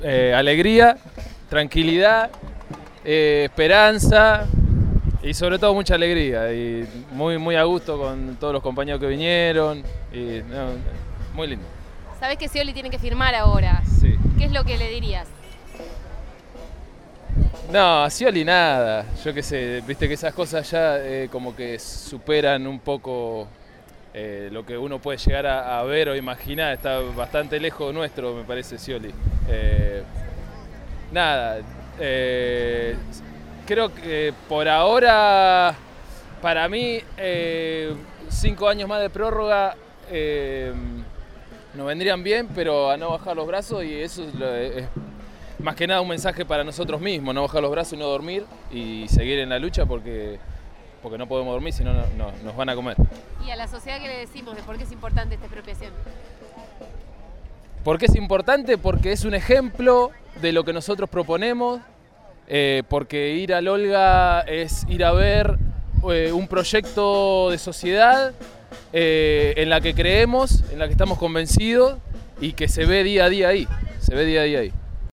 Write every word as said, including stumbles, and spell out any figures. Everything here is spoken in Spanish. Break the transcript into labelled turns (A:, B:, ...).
A: eh, alegría, tranquilidad, eh, esperanza y sobre todo mucha alegría. Y muy, muy a gusto con todos los compañeros que vinieron. Y, no, muy lindo.
B: Sabés que Scioli tiene que firmar ahora.
A: Sí.
B: ¿Qué es lo que le dirías?
A: No, a Scioli nada. Yo qué sé, viste que esas cosas ya eh, como que superan un poco eh, lo que uno puede llegar a, a ver o imaginar. Está bastante lejos nuestro, me parece, Scioli. Eh, nada, eh, creo que por ahora, para mí, eh, cinco años más de prórroga eh, nos vendrían bien, pero a no bajar los brazos, y eso es, lo, es más que nada un mensaje para nosotros mismos, no bajar los brazos y no dormir y seguir en la lucha porque, porque no podemos dormir, si no, no nos van a comer.
B: ¿Y a la sociedad qué le decimos de por qué es importante esta expropiación?
A: ¿Por qué es importante? Porque es un ejemplo de lo que nosotros proponemos, eh, porque ir al Olga es ir a ver eh, un proyecto de sociedad eh, en la que creemos, en la que estamos convencidos y que se ve día a día ahí, se ve día a día ahí.